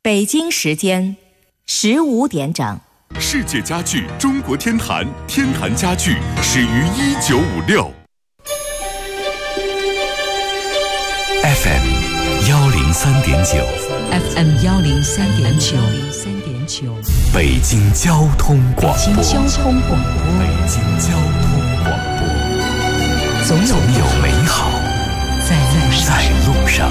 北京时间15点整。 世界家具中国天坛，天坛家具始于1956。FM 103.9 FM 103.9 北京交通广播。 北京交通广播。 北京交通广播。 总有美好在路上。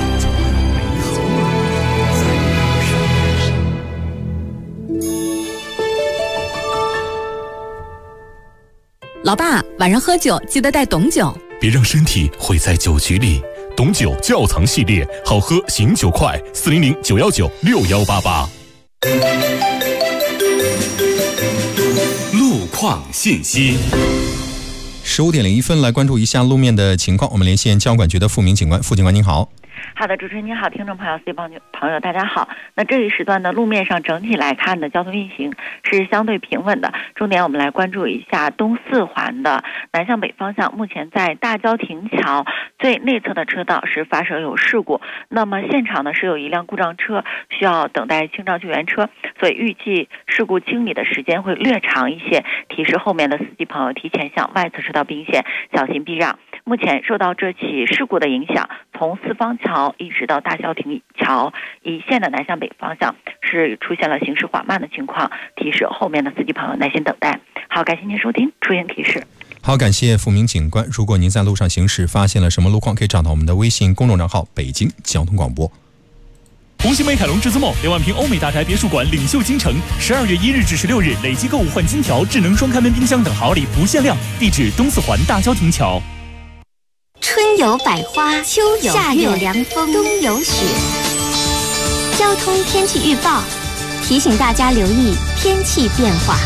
老爸，晚上喝酒记得带董酒， 别让身体毁在酒局里。董酒窖藏系列，好喝醒酒快，400 919 6188。路况信息。 15点01分，来关注一下路面的情况。我们连线交管局的付明警官，付警官您好。 好的，主持人您好，听众朋友、朋友大家好。那这一时段的路面上整体来看的交通运行是相对平稳的。重点我们来关注一下东四环的南向北方向，目前在大郊亭桥最内侧的车道是发生有事故，那么现场呢是有一辆故障车需要等待清障救援车，所以预计事故清理的时间会略长一些，提示后面的司机朋友提前向外侧车道并线，小心避让。目前受到这起事故的影响，从四方桥一直到大郊亭桥一线的南向北方向是出现了行驶缓慢的情况，提示后面的司机朋友耐心等待。好，感谢您收听出行提示。 好，感谢付明警官。如果您在路上行驶发现了什么路况，可以找到我们的微信公众账号北京交通广播。 红星美凯龙至尊梦2万平欧美大宅别墅馆领袖京城，12月1日至16日累计购物换金条、智能双开门冰箱等好礼不限量，地址东四环大郊亭桥。 春有百花，秋有夏有凉风，冬有雪。交通天气预报提醒大家留意天气变化。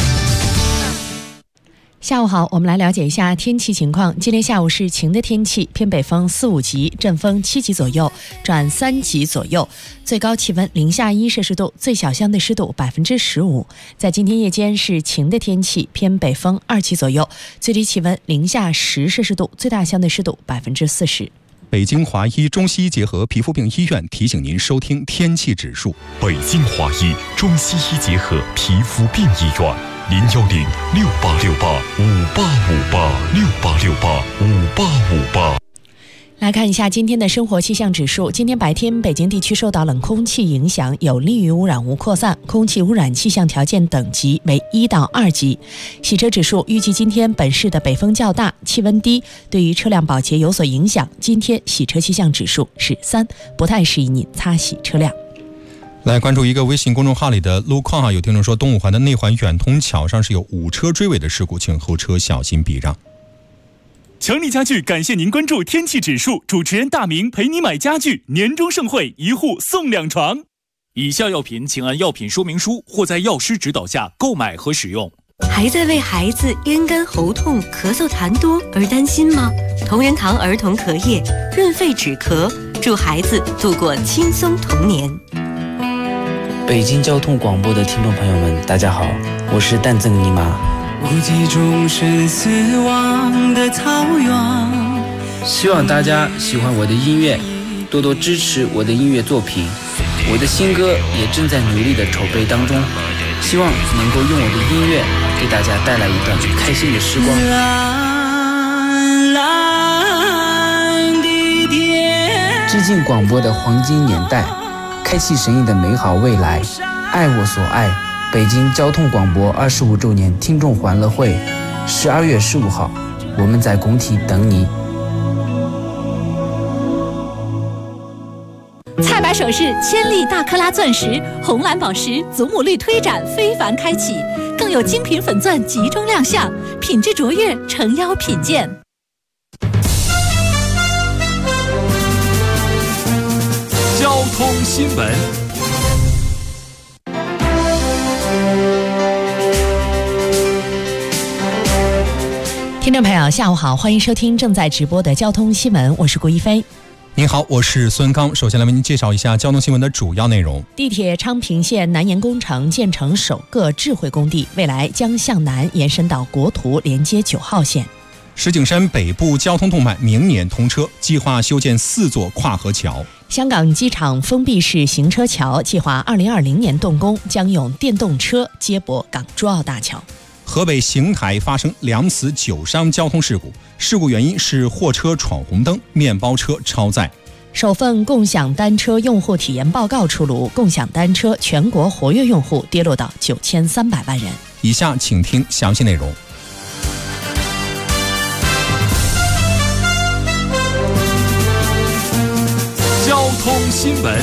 下午好，我们来了解一下天气情况。今天下午是晴的天气，偏北风4、5级，阵风7级左右转3级左右，最高气温零下1摄氏度，最小相对湿度15%。在今天夜间是晴的天气，偏北风2级左右，最低气温零下10摄氏度，最大相对湿度40%。 北京华医中西医结合皮肤病医院提醒您收听天气指数。 北京华医中西医结合皮肤病医院，010 6868 5858 6868 5858。 来看一下今天的生活气象指数。今天白天北京地区受到冷空气影响，有利于污染物扩散，空气污染气象条件等级为1到2级。洗车指数预计今天本市的北风较大，气温低，对于车辆保洁有所影响。今天洗车气象指数是3，不太适宜您擦洗车辆。 来关注一个微信公众号里的路况有听众说东五环的内环远通桥上是有5车追尾的事故，请后车小心避让。 强力家具感谢您关注天气指数，主持人大明陪你买家具，年终盛会1户送2床。以下药品请按药品说明书或在药师指导下购买和使用。 还在为孩子咽干喉痛、咳嗽痰多而担心吗？同仁堂儿童咳液润肺止咳，祝孩子度过轻松童年。 北京交通广播的听众朋友们，大家好，我是蛋赠尼玛。 无际中是死亡的草原。 希望大家喜欢我的音乐，多多支持我的音乐作品。我的新歌也正在努力的筹备当中，希望能够用我的音乐给大家带来一段开心的时光。 蓝蓝的天， 致敬广播的黄金年代，开启神异的美好未来，爱我所爱。北京交通广播25周年听众欢乐会，12月15号，我们在工体等你。 菜百首饰千粒大克拉钻石、红蓝宝石祖母绿推展非凡开启，更有精品粉钻集中亮相，品质卓越，诚邀品鉴。 交通新闻。 听众朋友下午好，欢迎收听正在直播的交通新闻，我是顾一飞。 您好，我是孙刚。首先来为您介绍一下交通新闻的主要内容。 地铁昌平线南延工程建成首个智慧工地，未来将向南延伸到国图连接9号线。 石景山北部交通动脉明年通车，计划修建4座跨河桥。 香港机场封闭式行车桥计划2020年动工，将用电动车接驳港珠澳大桥。 河北邢台发生2死9伤交通事故，事故原因是货车闯红灯，面包车超载。 首份共享单车用户体验报告出炉，共享单车全国活跃用户跌落到9300万人。 以下请听详细内容。 交通新闻。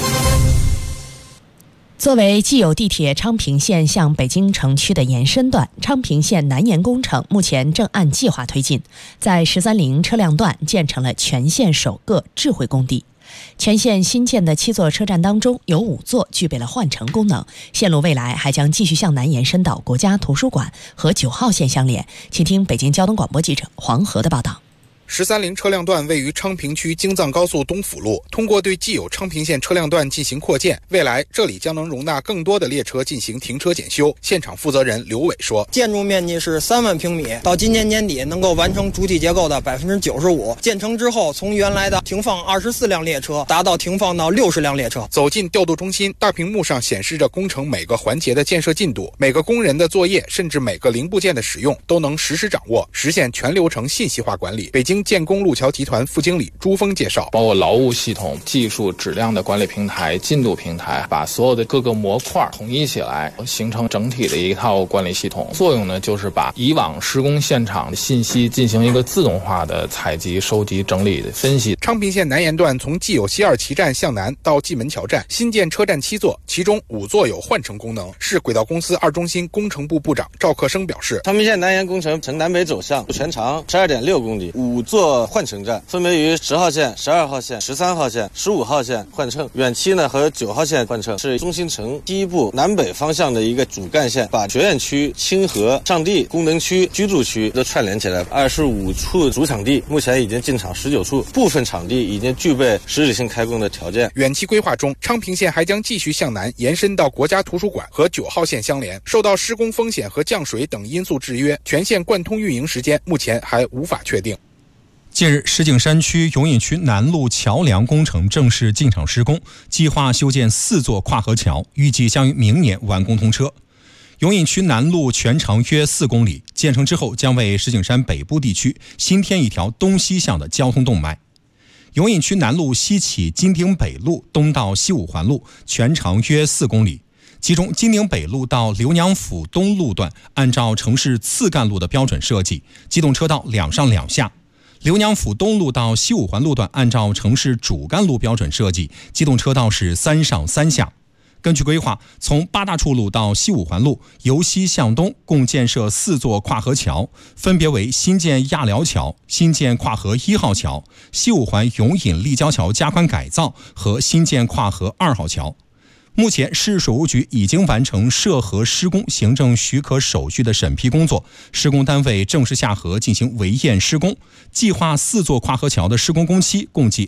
作为既有地铁昌平线向北京城区的延伸段，昌平线南延工程目前正按计划推进，在13-0车辆段建成了全线首个智慧工地。全线新建的7座车站当中，有5座具备了换乘功能，线路未来还将继续向南延伸到国家图书馆和9号线相连。请听北京交通广播记者黄河的报道。 13-0车辆段位于昌平区京藏高速东辅路，通过对既有昌平线车辆段进行扩建，未来这里将能容纳更多的列车进行停车检修。现场负责人刘伟说， 建筑面积是3万平米，到今年年底能够完成主体结构的95%。建成之后，从原来的停放24辆列车达到停放到60辆列车。 走进调度中心，大屏幕上显示着工程每个环节的建设进度，每个工人的作业，甚至每个零部件的使用都能实时掌握，实现全流程信息化管理。北京建工路桥集团副经理朱峰介绍， 包括劳务系统、技术质量的管理平台、进度平台，把所有的各个模块统一起来，形成整体的一套管理系统。作用呢，就是把以往施工现场的信息进行一个自动化的采集、收集、整理、分析。 昌平线南延段从既有西二旗站向南到蓟门桥站，新建车站7座，其中5座有换乘功能。市轨道公司2中心工程部部长赵克生表示， 昌平线南延工程呈南北走向，全长12.6公里，5座换乘站分别于10号线、12号线、13号线、15号线换乘，远期呢和9号线换乘，是中心城西部南北方向的一个主干线，把学院区、清河、上地、功能区、居住区都串联起来。25处主场地目前已经进场19处，部分场地已经具备实质性开工的条件。 远期规划中，昌平线还将继续向南延伸到国家图书馆和9号线相连。受到施工风险和降水等因素制约，全线贯通运营时间目前还无法确定。 近日，石景山区永隐区南路桥梁工程正式进场施工，计划修建4座跨河桥，预计将于明年完工通车。永隐区南路全长约4公里，建成之后将为石景山北部地区新添一条东西向的交通动脉。永隐区南路西起金鼎北路东到西五环路，全长约4公里。其中金鼎北路到刘娘府东路段按照城市次干路的标准设计，机动车道2上2下。刘娘府东路到西五环路段按照城市主干路标准设计，机动车道是3上3下。根据规划，从八大处路到西五环路由西向东共建设4座跨河桥，分别为新建亚寮桥、新建跨河1号桥、西五环永隐立交桥加宽改造和新建跨河2号桥。目前，市水务局已经完成涉河施工行政许可手续的审批工作，施工单位正式下河进行围堰施工。计划4座跨河桥的施工工期共计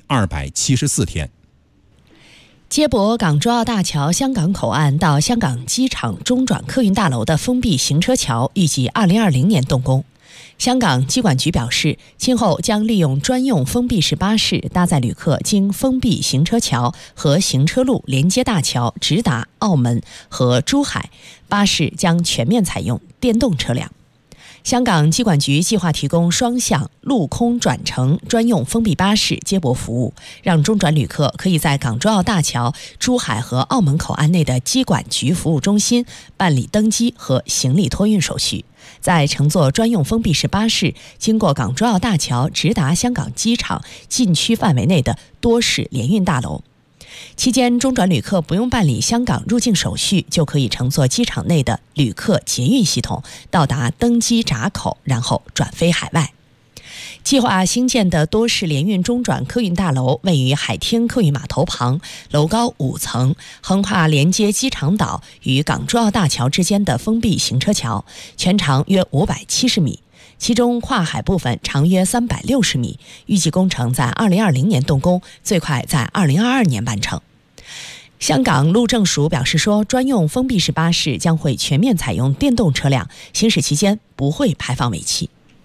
274天。 接驳港珠澳大桥香港口岸到香港机场中转客运大楼的封闭行车桥，预计2020年动工。香港机管局表示，今后将利用专用封闭式巴士搭载旅客经封闭行车桥和行车路连接大桥，直达澳门和珠海。巴士将全面采用电动车辆。香港机管局计划提供双向陆空转乘专用封闭巴士接驳服务，让中转旅客可以在港珠澳大桥、珠海和澳门口岸内的机管局服务中心办理登机和行李托运手续，再乘坐专用封闭式巴士经过港珠澳大桥，直达香港机场禁区范围内的多式联运大楼。期间，中转旅客不用办理香港入境手续，就可以乘坐机场内的旅客捷运系统到达登机闸口，然后转飞海外。计划兴建的多式联运中转客运大楼位于海天客运码头旁，楼高5层，横跨连接机场岛与港珠澳大桥之间的封闭行车桥，全长约570米。其中跨海部分长约360米，预计工程在2020年动工，最快在2022年完成。香港路政署表示说，专用封闭式巴士将会全面采用电动车辆，行驶期间不会排放尾气。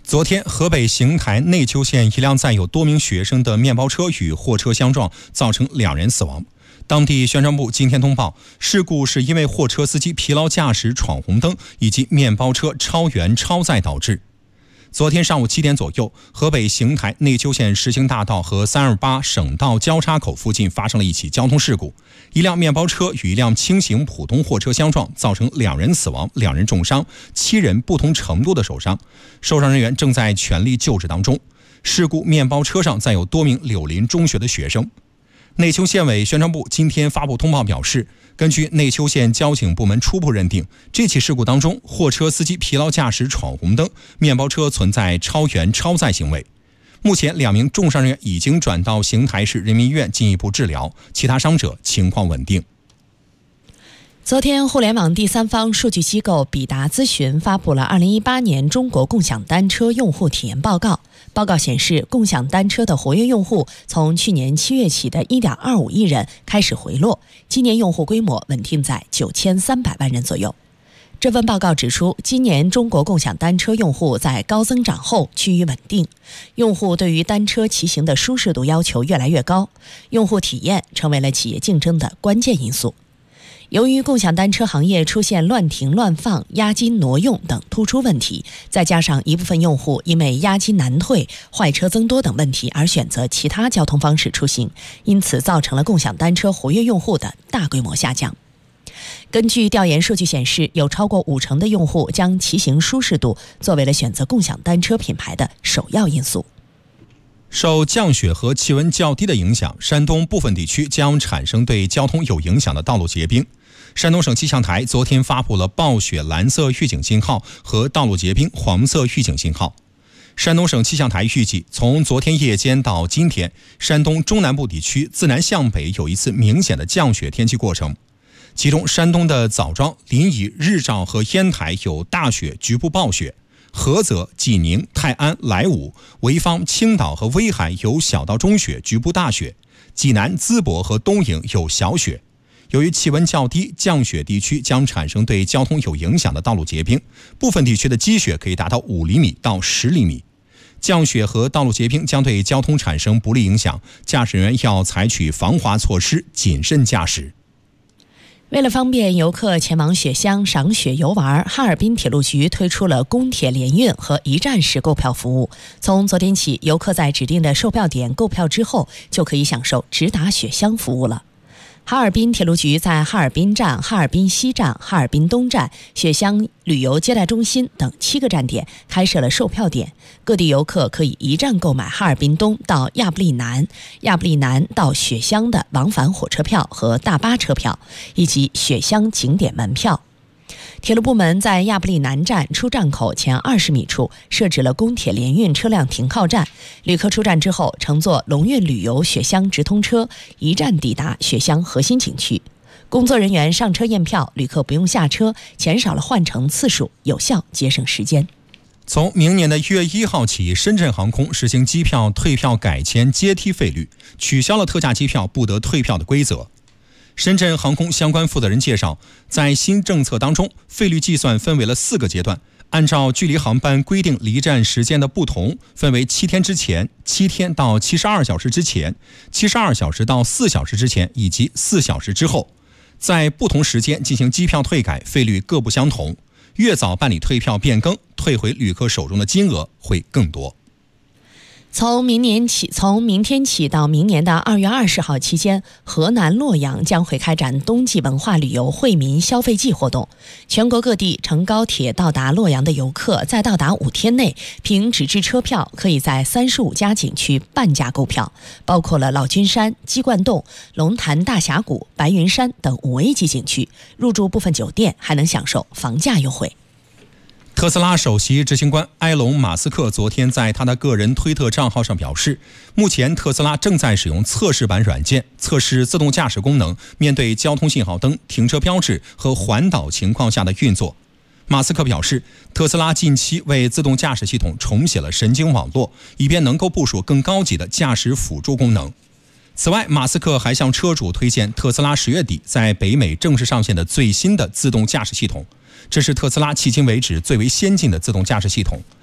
昨天，河北邢台内丘县一辆载有多名学生的面包车与货车相撞，造成2人死亡。当地宣传部今天通报，事故是因为货车司机疲劳驾驶闯红灯以及面包车超员超载导致。昨天上午7点左右，河北邢台内丘县实行大道和328省道交叉口附近发生了一起交通事故，一辆面包车与一辆轻型普通货车相撞，造成2人死亡，2人重伤，7人不同程度的受伤，受伤人员正在全力救治当中。事故面包车上载有多名柳林中学的学生。内丘县委宣传部今天发布通报表示，根据内丘县交警部门初步认定，这起事故当中，货车司机疲劳驾驶闯红灯，面包车存在超员超载行为。目前2名重伤人员已经转到邢台市人民医院进一步治疗，其他伤者情况稳定。 昨天，互联网第三方数据机构比达咨询发布了2018年中国共享单车用户体验报告。报告显示，共享单车的活跃用户从去年7月起的 1.25 亿人开始回落，今年用户规模稳定在9300万人左右。这份报告指出，今年中国共享单车用户在高增长后趋于稳定，用户对于单车骑行的舒适度要求越来越高，用户体验成为了企业竞争的关键因素。由于共享单车行业出现乱停乱放、押金挪用等突出问题，再加上一部分用户因为押金难退、坏车增多等问题而选择其他交通方式出行，因此造成了共享单车活跃用户的大规模下降。根据调研数据显示，有超过50%的用户将骑行舒适度作为了选择共享单车品牌的首要因素。 受降雪和气温较低的影响，山东部分地区将产生对交通有影响的道路结冰。山东省气象台昨天发布了暴雪蓝色预警信号和道路结冰黄色预警信号。山东省气象台预计，从昨天夜间到今天，山东中南部地区自南向北有一次明显的降雪天气过程。其中，山东的枣庄、临沂、日照和烟台有大雪局部暴雪，菏泽、济宁、泰安、莱芜、潍坊、青岛和威海有小到中雪局部大雪，济南、淄博和东营有小雪。由于气温较低，降雪地区将产生对交通有影响的道路结冰，部分地区的积雪可以达到5厘米到10厘米。降雪和道路结冰将对交通产生不利影响，驾驶人员要采取防滑措施，谨慎驾驶。 为了方便游客前往雪乡赏雪游玩，哈尔滨铁路局推出了公铁联运和一站式购票服务。从昨天起，游客在指定的售票点购票之后，就可以享受直达雪乡服务了。哈尔滨铁路局在哈尔滨站、哈尔滨西站、哈尔滨东站、雪乡旅游接待中心等7个站点开设了售票点，各地游客可以一站购买哈尔滨东到亚布力南、亚布力南到雪乡的往返火车票和大巴车票，以及雪乡景点门票。铁路部门在亚布力南站出站口前20米处设置了公铁联运车辆停靠站，旅客出站之后乘坐龙运旅游雪乡直通车一站抵达雪乡核心景区。工作人员上车验票，旅客不用下车，减少了换乘次数，有效节省时间。 从明年的1月1号起，深圳航空实行机票退票改签阶梯费率，取消了特价机票不得退票的规则。深圳航空相关负责人介绍，在新政策当中，费率计算分为了4个阶段，按照距离航班规定离站时间的不同，分为7天之前、7天到72小时之前、72小时到4小时之前以及4小时之后，在不同时间进行机票退改，费率各不相同。越早办理退票变更，退回旅客手中的金额会更多。 从明天起到明年的2月20号期间，河南洛阳将会开展冬季文化旅游惠民消费季活动。全国各地乘高铁到达洛阳的游客，在到达5天内，凭纸质车票可以在35家景区半价购票，包括了老君山、鸡冠洞、龙潭大峡谷、白云山等5A 级景区。入住部分酒店还能享受房价优惠。 特斯拉首席执行官埃隆·马斯克昨天在他的个人推特账号上表示，目前特斯拉正在使用测试版软件测试自动驾驶功能面对交通信号灯、停车标志和环岛情况下的运作。马斯克表示，特斯拉近期为自动驾驶系统重写了神经网络，以便能够部署更高级的驾驶辅助功能。此外，马斯克还向车主推荐特斯拉10月底在北美正式上线的最新的自动驾驶系统，这是特斯拉迄今为止最为先进的自动驾驶系统。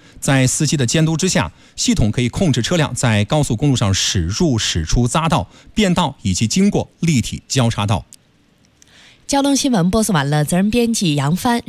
在司机的监督之下，系统可以控制车辆在高速公路上驶入、驶出匝道、变道以及经过立体交叉道。 交通新闻播送完了，责任编辑杨帆。